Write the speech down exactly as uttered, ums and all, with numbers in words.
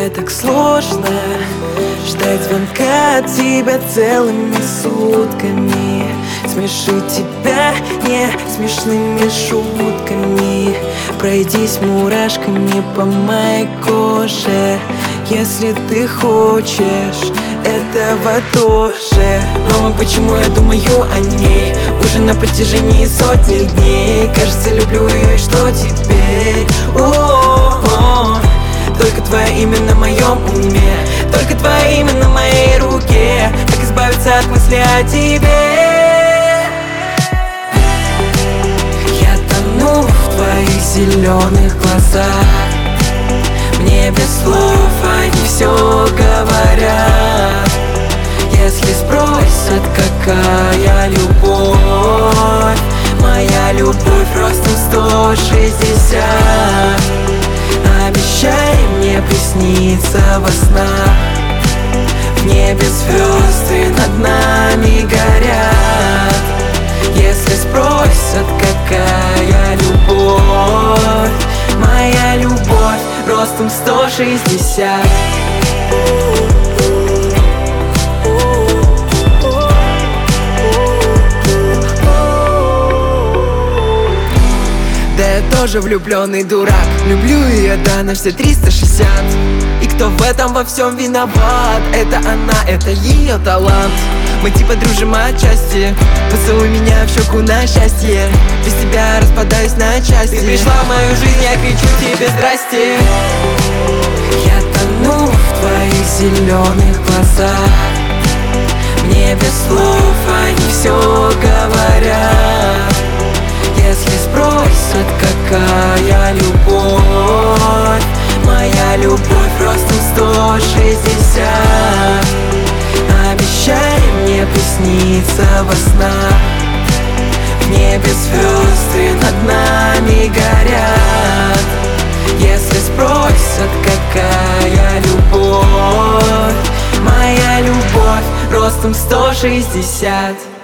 Мне так сложно ждать звонка от тебя целыми сутками, смешить тебя не смешными шутками, пройдись мурашками по моей коже, если ты хочешь этого тоже. Но почему я думаю о ней уже на протяжении сотни дней? Кажется, люблю ее, и что теперь? О-о-о. Только твое имя на моем уме, только твое имя на моей руке. Как избавиться от мысли о тебе? Я тону в твоих зеленых глазах, мне без слов они все говорят. Если спросят, какая любовь, моя любовь ростом сто шестьдесят. Обещай мне присниться во снах, в небе звезды над нами горят. Если спросят, какая любовь, моя любовь ростом сто шестьдесят. Да я тоже влюбленный дурак, люблю ее, да, на все триста шестьдесят. И кто в этом во всем виноват? Это она, это ее талант. Мы типа дружим отчасти, поцелуй меня в щеку на счастье. Без тебя распадаюсь на части. Ты пришла в мою жизнь, я кричу тебе здрасте. Я тону в твоих зеленых глазах, мне без слов они все говорят. Если спросят, какая любовь, моя любовь ростом сто шестьдесят. Обещай мне присниться во снах, в небе звезды над нами горят. Если спросят, какая любовь, моя любовь ростом сто шестьдесят.